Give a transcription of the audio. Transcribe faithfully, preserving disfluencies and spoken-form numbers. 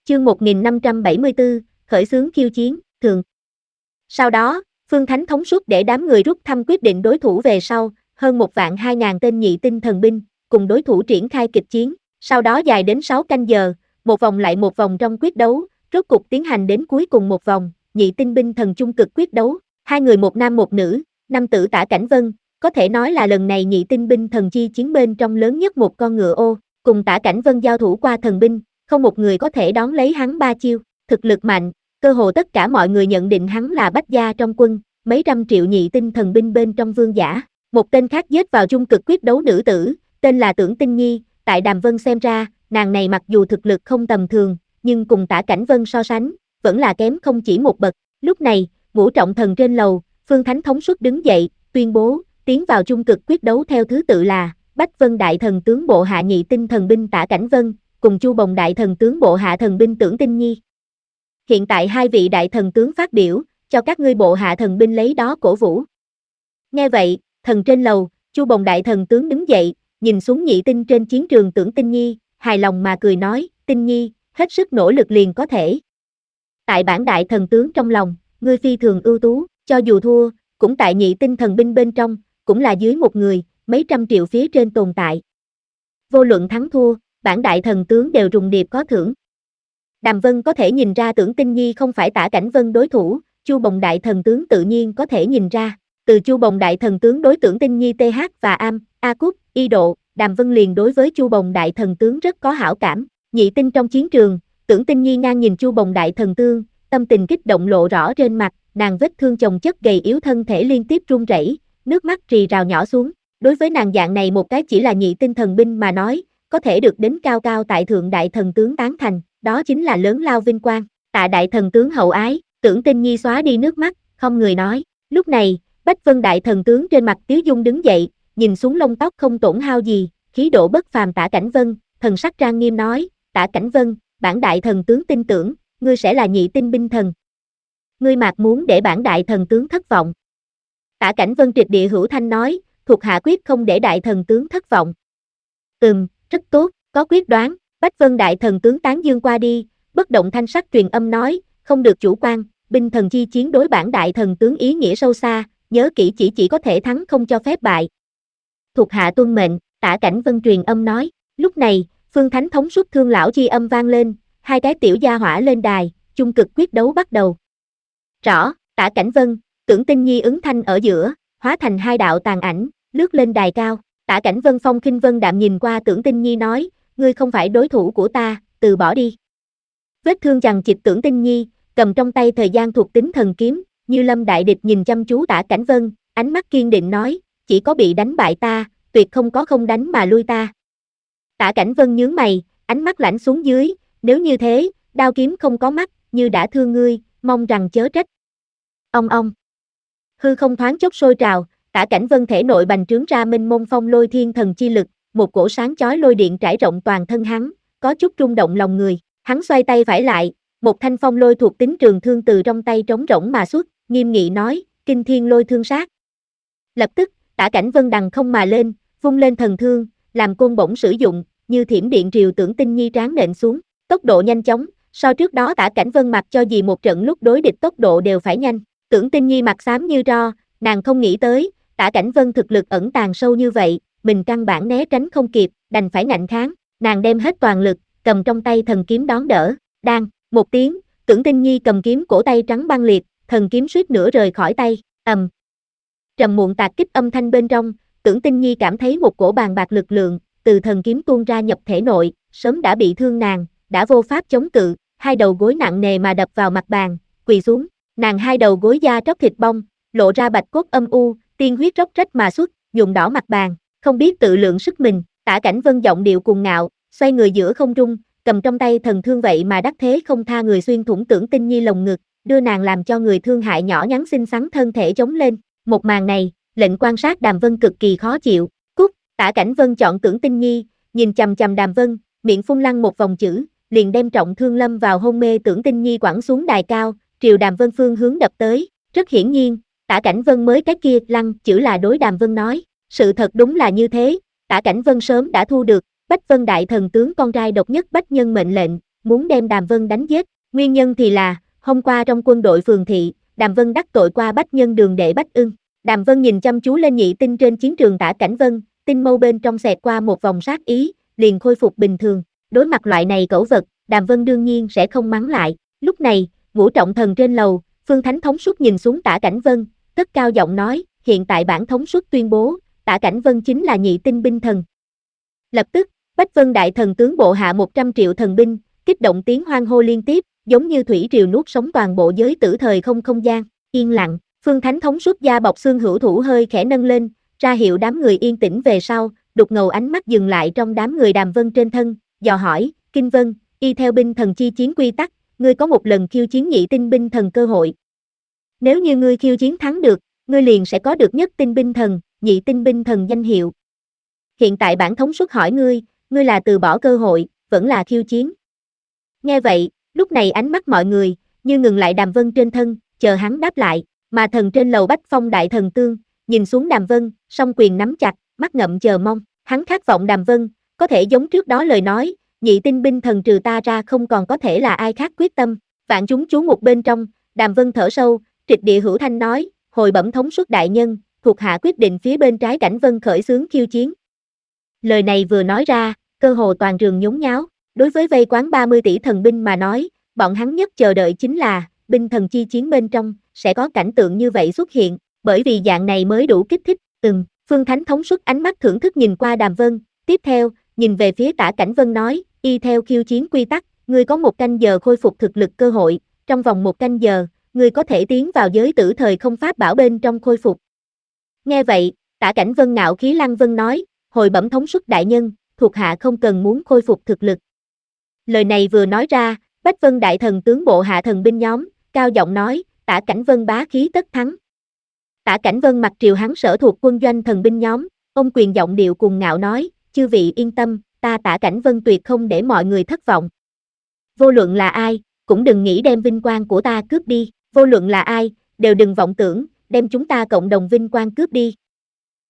Chương một nghìn năm trăm bảy mươi tư, khởi xướng khiêu chiến, thường. Sau đó, Phương Thánh thống suất để đám người rút thăm quyết định đối thủ về sau, hơn một vạn hai ngàn tên nhị tinh thần binh, cùng đối thủ triển khai kịch chiến. Sau đó dài đến sáu canh giờ, một vòng lại một vòng trong quyết đấu, rốt cục tiến hành đến cuối cùng một vòng, nhị tinh binh thần chung cực quyết đấu, hai người một nam một nữ, nam tử Tả Cảnh Vân, có thể nói là lần này nhị tinh binh thần chi chiến bên trong lớn nhất một con ngựa ô, cùng Tả Cảnh Vân giao thủ qua thần binh, không một người có thể đón lấy hắn ba chiêu, thực lực mạnh, cơ hồ tất cả mọi người nhận định hắn là bách gia trong quân, mấy trăm triệu nhị tinh thần binh bên trong vương giả. Một tên khác giết vào chung cực quyết đấu nữ tử, tên là Tưởng Tinh Nhi, tại Đàm Vân xem ra, nàng này mặc dù thực lực không tầm thường, nhưng cùng Tả Cảnh Vân so sánh, vẫn là kém không chỉ một bậc. Lúc này, ngũ trọng thần trên lầu, Phương Thánh thống suất đứng dậy, tuyên bố, tiến vào chung cực quyết đấu theo thứ tự là, Bách Vân Đại Thần tướng bộ hạ nhị tinh thần binh Tả Cảnh Vân, cùng Chu Bồng Đại Thần tướng bộ hạ thần binh Tưởng Tinh Nhi. Hiện tại hai vị đại thần tướng phát biểu, cho các ngươi bộ hạ thần binh lấy đó cổ vũ. Nghe vậy, thần trên lầu, Chu Bồng Đại Thần tướng đứng dậy, nhìn xuống nhị tinh trên chiến trường Tưởng Tinh Nhi, hài lòng mà cười nói, Tinh Nhi, hết sức nỗ lực liền có thể. Tại bản đại thần tướng trong lòng, ngươi phi thường ưu tú, cho dù thua, cũng tại nhị tinh thần binh bên trong, cũng là dưới một người, mấy trăm triệu phía trên tồn tại. Vô luận thắng thua, bản đại thần tướng đều rùng điệp có thưởng. Đàm Vân có thể nhìn ra Tưởng Tinh Nhi không phải Tả Cảnh Vân đối thủ, Chu Bồng Đại Thần tướng tự nhiên có thể nhìn ra. Từ Chu Bồng Đại Thần tướng đối Tưởng Tinh Nhi th và am, a cúc, y độ, Đàm Vân liền đối với Chu Bồng Đại Thần tướng rất có hảo cảm. Nhị tinh trong chiến trường, Tưởng Tinh Nhi ngang nhìn Chu Bồng Đại Thần tướng, tâm tình kích động lộ rõ trên mặt, nàng vết thương chồng chất gầy yếu thân thể liên tiếp run rẩy, nước mắt rì rào nhỏ xuống. Đối với nàng dạng này một cái chỉ là nhị tinh thần binh mà nói, có thể được đến cao cao tại thượng đại thần tướng tán thành, đó chính là lớn lao vinh quang. Tạ đại thần tướng hậu ái, Tưởng Tinh Nhi xóa đi nước mắt, không người nói. Lúc này, Bách Vân đại thần tướng trên mặt tiếu dung đứng dậy, nhìn xuống lông tóc không tổn hao gì, khí độ bất phàm Tả Cảnh Vân, thần sắc trang nghiêm nói, Tả Cảnh Vân, bản đại thần tướng tin tưởng, ngươi sẽ là nhị tinh binh thần. Ngươi mạc muốn để bản đại thần tướng thất vọng. Tả Cảnh Vân triệt địa hữu thanh nói, thuộc hạ quyết không để đại thần tướng thất vọng. Ừm, rất tốt, có quyết đoán. Bách Vân đại thần tướng tán dương qua đi, bất động thanh sắc truyền âm nói, không được chủ quan, binh thần chi chiến đối bản đại thần tướng ý nghĩa sâu xa, nhớ kỹ chỉ chỉ có thể thắng không cho phép bại. Thuộc hạ tuân mệnh, Tả Cảnh Vân truyền âm nói. Lúc này, Phương Thánh thống suất thương lão chi âm vang lên, hai cái tiểu gia hỏa lên đài, chung cực quyết đấu bắt đầu. Rõ, Tả Cảnh Vân, Tưởng Tinh Nhi ứng thanh ở giữa, hóa thành hai đạo tàn ảnh, lướt lên đài cao. Tả Cảnh Vân phong khinh vân đạm nhìn qua Tưởng Tinh Nhi nói, ngươi không phải đối thủ của ta, từ bỏ đi. Vết thương chằng chịt Tưởng Tinh Nhi, cầm trong tay thời gian thuộc tính thần kiếm, như lâm đại địch nhìn chăm chú Tả Cảnh Vân, ánh mắt kiên định nói, chỉ có bị đánh bại ta, tuyệt không có không đánh mà lui ta. Tả Cảnh Vân nhướng mày, ánh mắt lạnh xuống dưới, nếu như thế, đao kiếm không có mắt, như đã thương ngươi, mong rằng chớ trách. Ông ông. Hư không thoáng chốc sôi trào, Tả Cảnh Vân thể nội bành trướng ra minh mông phong lôi thiên thần chi lực, một cổ sáng chói lôi điện trải rộng toàn thân hắn, có chút rung động lòng người. Hắn xoay tay phải lại, một thanh phong lôi thuộc tính trường thương từ trong tay trống rỗng mà xuất, nghiêm nghị nói, kinh thiên lôi thương sát. Lập tức, Tả Cảnh Vân đằng không mà lên, vung lên thần thương, làm côn bổng sử dụng, như thiểm điện triều Tưởng Tinh Nhi tráng nện xuống, tốc độ nhanh chóng, so trước đó Tả Cảnh Vân mặc cho gì một trận lúc đối địch tốc độ đều phải nhanh. Tưởng Tinh Nhi mặt xám như tro, nàng không nghĩ tới, Tả Cảnh Vân thực lực ẩn tàng sâu như vậy, mình căn bản né tránh không kịp, đành phải ngạnh kháng, nàng đem hết toàn lực, cầm trong tay thần kiếm đón đỡ, đang, một tiếng, Tưởng Tinh Nhi cầm kiếm cổ tay trắng băng liệt, thần kiếm suýt nữa rời khỏi tay, ầm. Trầm muộn tạc kích âm thanh bên trong, Tưởng Tinh Nhi cảm thấy một cổ bàn bạc lực lượng, từ thần kiếm tuôn ra nhập thể nội, sớm đã bị thương nàng, đã vô pháp chống cự, hai đầu gối nặng nề mà đập vào mặt bàn, quỳ xuống, nàng hai đầu gối da tróc thịt bong, lộ ra bạch cốt âm u, tiên huyết róc rách mà xuất, nhuộm đỏ mặt bàn, không biết tự lượng sức mình. Tả Cảnh Vân giọng điệu cuồng ngạo, xoay người giữa không trung, cầm trong tay thần thương vậy mà đắc thế không tha người xuyên thủng Tưởng Tinh Nhi lồng ngực, đưa nàng làm cho người thương hại nhỏ nhắn xinh xắn thân thể chống lên. Một màn này, lệnh quan sát Đàm Vân cực kỳ khó chịu. Cút. Tả Cảnh Vân chọn Tưởng Tinh Nhi, nhìn chằm chằm Đàm Vân, miệng phun lăng một vòng chữ, liền đem trọng thương lâm vào hôn mê Tưởng Tinh Nhi quẳng xuống đài cao, triều Đàm Vân phương hướng đập tới. Rất hiển nhiên, Tả Cảnh Vân mới cái kia lăng chữ là đối Đàm Vân nói. Sự thật đúng là như thế, Tả Cảnh Vân sớm đã thu được Bách Vân đại thần tướng con trai độc nhất Bách Nhân mệnh lệnh, muốn đem Đàm Vân đánh giết. Nguyên nhân thì là, hôm qua trong quân đội phường thị, Đàm Vân đắc tội qua bách nhân đường đệ Bách Ưng. Đàm Vân nhìn chăm chú lên nhị tinh trên chiến trường Tả Cảnh Vân, tinh mâu bên trong xẹt qua một vòng sát ý, liền khôi phục bình thường. Đối mặt loại này cẩu vật, Đàm Vân đương nhiên sẽ không mắng lại. Lúc này, Ngũ Trọng Thần trên lầu, Phương Thánh Thống Suất nhìn xuống Tả Cảnh Vân, cất cao giọng nói, hiện tại bản thống suất tuyên bố, Tả Cảnh Vân chính là nhị tinh binh thần. Lập tức, Bách Vân Đại Thần tướng bộ hạ một trăm triệu thần binh, kích động tiếng hoan hô liên tiếp, giống như thủy triều nuốt sống toàn bộ giới tử thời không không gian. Yên lặng, Phương Thánh Thống Suất da bọc xương hữu thủ hơi khẽ nâng lên, ra hiệu đám người yên tĩnh về sau, đục ngầu ánh mắt dừng lại trong đám người Đàm Vân trên thân, dò hỏi, Kinh Vân, y theo binh thần chi chiến quy tắc, ngươi có một lần khiêu chiến nhị tinh binh thần cơ hội. Nếu như ngươi khiêu chiến thắng được, ngươi liền sẽ có được nhất tinh binh thần, nhị tinh binh thần danh hiệu. Hiện tại bản thống suất hỏi ngươi, ngươi là từ bỏ cơ hội, vẫn là khiêu chiến. Nghe vậy, lúc này ánh mắt mọi người, như ngừng lại Đàm Vân trên thân, chờ hắn đáp lại, mà thần trên lầu Bách Phong Đại Thần Tương, nhìn xuống Đàm Vân, song quyền nắm chặt, mắt ngậm chờ mong, hắn khát vọng Đàm Vân, có thể giống trước đó lời nói, nhị tinh binh thần trừ ta ra không còn có thể là ai khác quyết tâm. Vạn chúng chú mục bên trong, Đàm Vân thở sâu, trịch địa hữu thanh nói, hồi bẩm thống suất đại nhân, thuộc hạ quyết định phía bên trái Cảnh Vân khởi xướng khiêu chiến. Lời này vừa nói ra, cơ hồ toàn trường nhốn nháo, đối với vây quán ba mươi tỷ thần binh mà nói, bọn hắn nhất chờ đợi chính là, binh thần chi chiến bên trong, sẽ có cảnh tượng như vậy xuất hiện, bởi vì dạng này mới đủ kích thích. Ừm, Phương Thánh thống suất ánh mắt thưởng thức nhìn qua Đàm Vân, tiếp theo, nhìn về phía Tả Cảnh Vân nói, y theo khiêu chiến quy tắc, ngươi có một canh giờ khôi phục thực lực cơ hội, trong vòng một canh giờ, ngươi có thể tiến vào giới tử thời không pháp bảo bên trong khôi phục. Nghe vậy, Tả Cảnh Vân ngạo khí lăng vân nói, hồi bẩm thống suất đại nhân, thuộc hạ không cần muốn khôi phục thực lực. Lời này vừa nói ra, Bách Vân Đại Thần tướng bộ hạ thần binh nhóm, cao giọng nói, Tả Cảnh Vân bá khí tất thắng. Tả Cảnh Vân mặc triều hắn sở thuộc quân doanh thần binh nhóm, ông quyền giọng điệu cùng ngạo nói, chư vị yên tâm, ta Tả Cảnh Vân tuyệt không để mọi người thất vọng. Vô luận là ai, cũng đừng nghĩ đem vinh quang của ta cướp đi, vô luận là ai, đều đừng vọng tưởng, đem chúng ta cộng đồng vinh quang cướp đi.